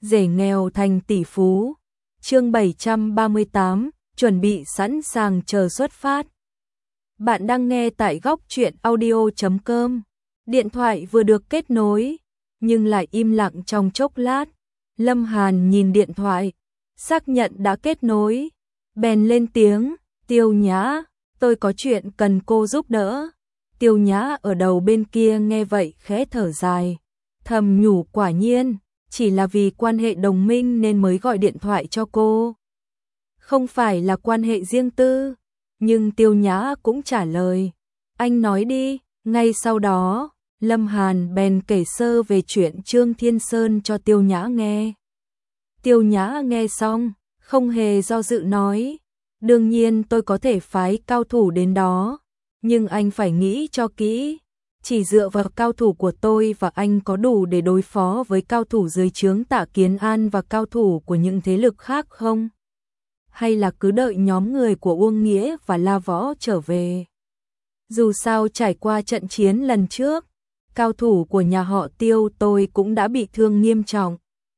rể nghèo thành tỷ phú. Chương 738, chuẩn bị sẵn sàng chờ xuất phát. Bạn đang nghe tại góc truyện audio.com. Điện thoại vừa được kết nối, nhưng lại im lặng trong chốc lát. Lâm Hàn nhìn điện thoại, xác nhận đã kết nối, bèn lên tiếng, Tiêu Nhã, tôi có chuyện cần cô giúp đỡ. Tiêu Nhã ở đầu bên kia nghe vậy khẽ thở dài, thầm nhủ quả nhiên, chỉ là vì quan hệ đồng minh nên mới gọi điện thoại cho cô. Không phải là quan hệ riêng tư, nhưng Tiêu Nhã cũng trả lời, anh nói đi. Ngay sau đó, Lâm Hàn bèn kể sơ về chuyện Trương Thiên Sơn cho Tiêu Nhã nghe. Tiêu Nhã nghe xong, không hề do dự nói, đương nhiên tôi có thể phái cao thủ đến đó, nhưng anh phải nghĩ cho kỹ, chỉ dựa vào cao thủ của tôi và anh có đủ để đối phó với cao thủ dưới trướng Tạ Kiến An và cao thủ của những thế lực khác không? Hay là cứ đợi nhóm người của Uông Nghĩa và La Võ trở về? Dù sao trải qua trận chiến lần trước, cao thủ của nhà họ Tiêu tôi cũng đã bị thương nghiêm trọng.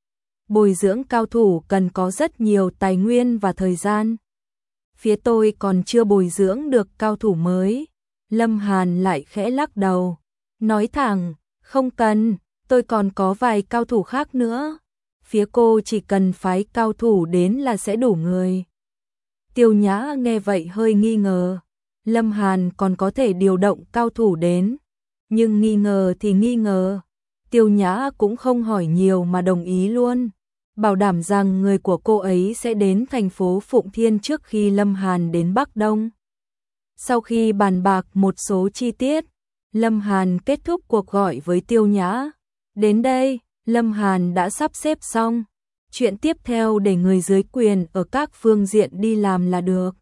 Bồi dưỡng cao thủ cần có rất nhiều tài nguyên và thời gian. Phía tôi còn chưa bồi dưỡng được cao thủ mới. Lâm Hàn lại khẽ lắc đầu, nói thẳng, không cần, tôi còn có vài cao thủ khác nữa. Phía cô chỉ cần phái cao thủ đến là sẽ đủ người. Tiêu Nhã nghe vậy hơi nghi ngờ, Lâm Hàn còn có thể điều động cao thủ đến. Nhưng nghi ngờ thì nghi ngờ, Tiêu Nhã cũng không hỏi nhiều mà đồng ý luôn, bảo đảm rằng người của cô ấy sẽ đến thành phố Phụng Thiên trước khi Lâm Hàn đến Bắc Đông. Sau khi bàn bạc một số chi tiết, Lâm Hàn kết thúc cuộc gọi với Tiêu Nhã. Đến đây, Lâm Hàn đã sắp xếp xong, chuyện tiếp theo để người dưới quyền ở các phương diện đi làm là được.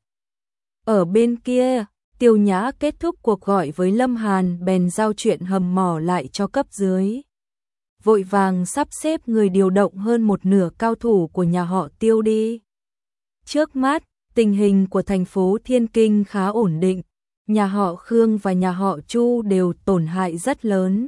Ở bên kia, Tiêu Nhã kết thúc cuộc gọi với Lâm Hàn bèn giao chuyện hầm mỏ lại cho cấp dưới. Vội vàng sắp xếp người điều động hơn một nửa cao thủ của nhà họ Tiêu đi. Trước mắt, tình hình của thành phố Thiên Kinh khá ổn định, nhà họ Khương và nhà họ Chu đều tổn hại rất lớn.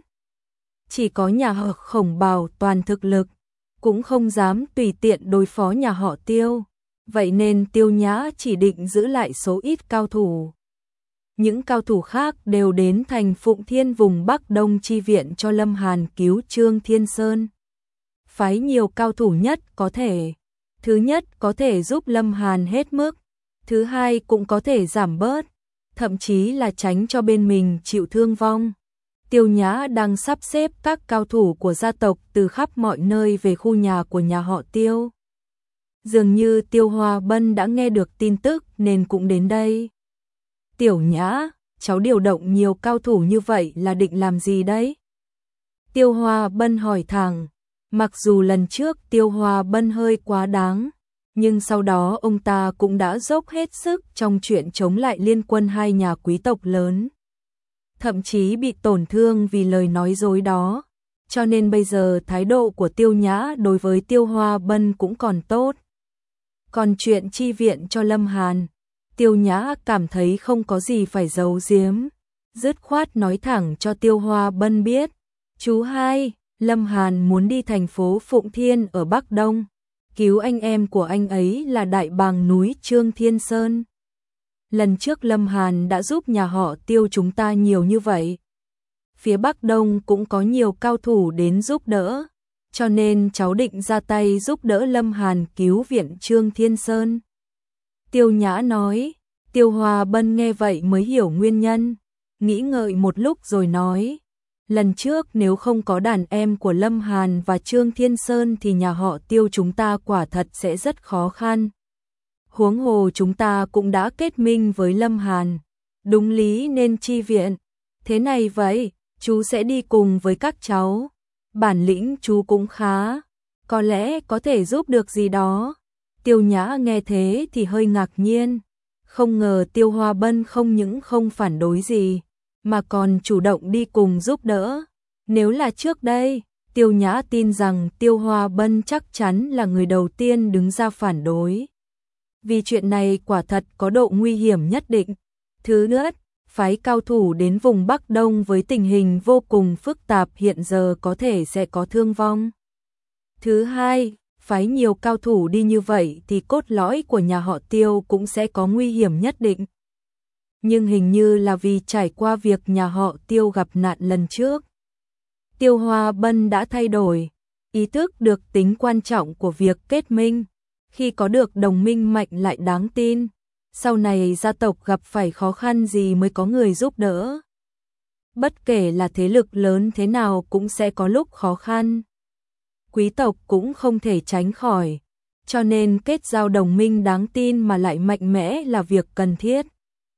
Chỉ có nhà họ Khổng bảo toàn thực lực, cũng không dám tùy tiện đối phó nhà họ Tiêu, vậy nên Tiêu Nhã chỉ định giữ lại số ít cao thủ. Những cao thủ khác đều đến thành Phụng Thiên vùng Bắc Đông chi viện cho Lâm Hàn cứu Trương Thiên Sơn. Phái nhiều cao thủ nhất có thể. Thứ nhất có thể giúp Lâm Hàn hết mức, thứ hai cũng có thể giảm bớt, thậm chí là tránh cho bên mình chịu thương vong. Tiêu Nhã đang sắp xếp các cao thủ của gia tộc từ khắp mọi nơi về khu nhà của nhà họ Tiêu. Dường như Tiêu Hoa Bân đã nghe được tin tức nên cũng đến đây. Tiểu Nhã, cháu điều động nhiều cao thủ như vậy là định làm gì đấy? Tiêu Hoa Bân hỏi thẳng. Mặc dù lần trước Tiêu Hoa Bân hơi quá đáng, nhưng sau đó ông ta cũng đã dốc hết sức trong chuyện chống lại liên quân hai nhà quý tộc lớn. Thậm chí bị tổn thương vì lời nói dối đó, cho nên bây giờ thái độ của Tiêu Nhã đối với Tiêu Hoa Bân cũng còn tốt. Còn chuyện chi viện cho Lâm Hàn, Tiêu Nhã cảm thấy không có gì phải giấu giếm, dứt khoát nói thẳng cho Tiêu Hoa Bân biết. Chú hai, Lâm Hàn muốn đi thành phố Phụng Thiên ở Bắc Đông, cứu anh em của anh ấy là đại bàng núi Trương Thiên Sơn. Lần trước Lâm Hàn đã giúp nhà họ Tiêu chúng ta nhiều như vậy. Phía Bắc Đông cũng có nhiều cao thủ đến giúp đỡ, cho nên cháu định ra tay giúp đỡ Lâm Hàn cứu viện Trương Thiên Sơn. Tiêu Nhã nói. Tiêu Hoa Bân nghe vậy mới hiểu nguyên nhân, nghĩ ngợi một lúc rồi nói, lần trước nếu không có đàn em của Lâm Hàn và Trương Thiên Sơn thì nhà họ Tiêu chúng ta quả thật sẽ rất khó khăn. Huống hồ chúng ta cũng đã kết minh với Lâm Hàn, đúng lý nên chi viện. Thế này vậy, chú sẽ đi cùng với các cháu, bản lĩnh chú cũng khá, có lẽ có thể giúp được gì đó. Tiêu Nhã nghe thế thì hơi ngạc nhiên, không ngờ Tiêu Hoa Bân không những không phản đối gì, mà còn chủ động đi cùng giúp đỡ. Nếu là trước đây, Tiêu Nhã tin rằng Tiêu Hoa Bân chắc chắn là người đầu tiên đứng ra phản đối. Vì chuyện này quả thật có độ nguy hiểm nhất định. Thứ nữa, phái cao thủ đến vùng Bắc Đông với tình hình vô cùng phức tạp hiện giờ có thể sẽ có thương vong. Thứ hai, phái nhiều cao thủ đi như vậy thì cốt lõi của nhà họ Tiêu cũng sẽ có nguy hiểm nhất định. Nhưng hình như là vì trải qua việc nhà họ Tiêu gặp nạn lần trước. Tiêu Hoa Bân đã thay đổi, ý thức được tính quan trọng của việc kết minh, khi có được đồng minh mạnh lại đáng tin, sau này gia tộc gặp phải khó khăn gì mới có người giúp đỡ. Bất kể là thế lực lớn thế nào cũng sẽ có lúc khó khăn. Quý tộc cũng không thể tránh khỏi, cho nên kết giao đồng minh đáng tin mà lại mạnh mẽ là việc cần thiết.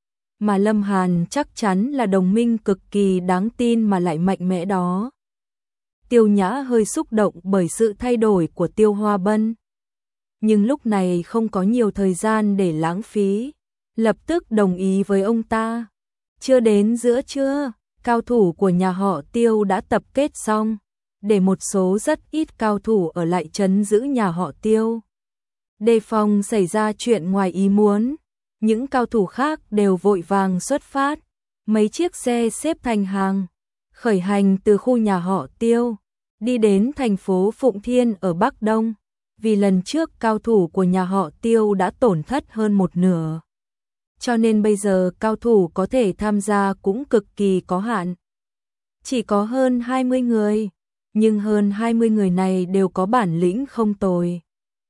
Mà Lâm Hàn chắc chắn là đồng minh cực kỳ đáng tin mà lại mạnh mẽ đó. Tiêu Nhã hơi xúc động bởi sự thay đổi của Tiêu Hoa Bân. Nhưng lúc này không có nhiều thời gian để lãng phí, lập tức đồng ý với ông ta. Chưa đến giữa trưa, cao thủ của nhà họ Tiêu đã tập kết xong, để một số rất ít cao thủ ở lại trấn giữ nhà họ Tiêu. Đề phòng xảy ra chuyện ngoài ý muốn, những cao thủ khác đều vội vàng xuất phát, mấy chiếc xe xếp thành hàng, khởi hành từ khu nhà họ Tiêu, đi đến thành phố Phụng Thiên ở Bắc Đông, vì lần trước cao thủ của nhà họ Tiêu đã tổn thất hơn một nửa. Cho nên bây giờ cao thủ có thể tham gia cũng cực kỳ có hạn. Chỉ có hơn 20 người, nhưng hơn 20 người này đều có bản lĩnh không tồi.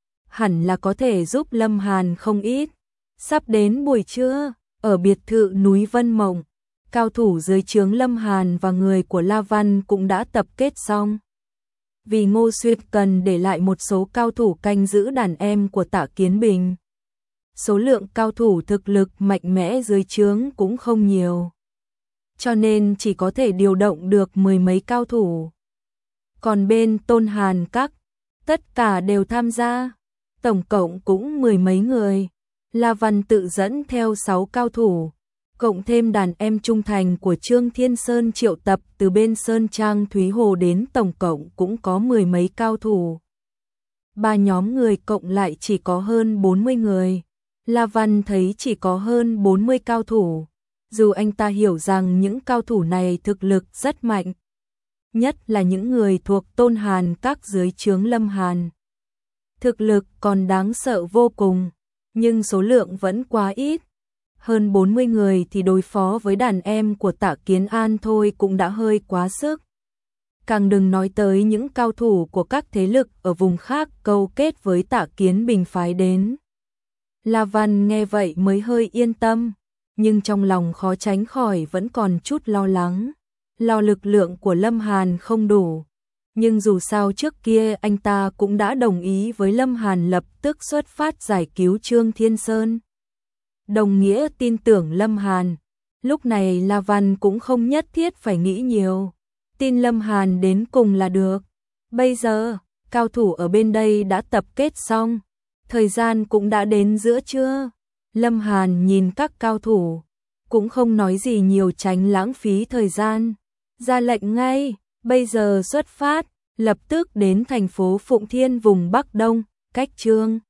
Hẳn là có thể giúp Lâm Hàn không ít. Sắp đến buổi trưa, ở biệt thự núi Vân Mộng, cao thủ dưới trướng Lâm Hàn và người của La Văn cũng đã tập kết xong. Vì Ngô Xuyệt cần để lại một số cao thủ canh giữ đàn em của Tạ Kiến Bình. Số lượng cao thủ thực lực mạnh mẽ dưới trướng cũng không nhiều, cho nên chỉ có thể điều động được 10 mấy cao thủ. Còn bên Tôn Hàn Các, tất cả đều tham gia, tổng cộng cũng 10 mấy người. La Văn tự dẫn theo 6 cao thủ, cộng thêm đàn em trung thành của Trương Thiên Sơn triệu tập từ bên Sơn Trang Thúy Hồ đến, tổng cộng cũng có 10 mấy cao thủ. Ba nhóm người cộng lại chỉ có hơn 40 người. La Văn thấy chỉ có hơn 40 cao thủ, dù anh ta hiểu rằng những cao thủ này thực lực rất mạnh, nhất là những người thuộc Tôn Hàn Các dưới trướng Lâm Hàn. Thực lực còn đáng sợ vô cùng, nhưng số lượng vẫn quá ít. Hơn 40 người thì đối phó với đàn em của Tạ Kiến An thôi cũng đã hơi quá sức. Càng đừng nói tới những cao thủ của các thế lực ở vùng khác câu kết với Tạ Kiến Bình phái đến. La Văn nghe vậy mới hơi yên tâm, nhưng trong lòng khó tránh khỏi vẫn còn chút lo lắng, lo lực lượng của Lâm Hàn không đủ. Nhưng dù sao trước kia anh ta cũng đã đồng ý với Lâm Hàn lập tức xuất phát giải cứu Trương Thiên Sơn. Đồng nghĩa tin tưởng Lâm Hàn, lúc này La Văn cũng không nhất thiết phải nghĩ nhiều, tin Lâm Hàn đến cùng là được. Bây giờ, cao thủ ở bên đây đã tập kết xong, thời gian cũng đã đến giữa trưa. Lâm Hàn nhìn các cao thủ, cũng không nói gì nhiều tránh lãng phí thời gian, ra lệnh ngay, bây giờ xuất phát, lập tức đến thành phố Phụng Thiên vùng Bắc Đông, cách Trương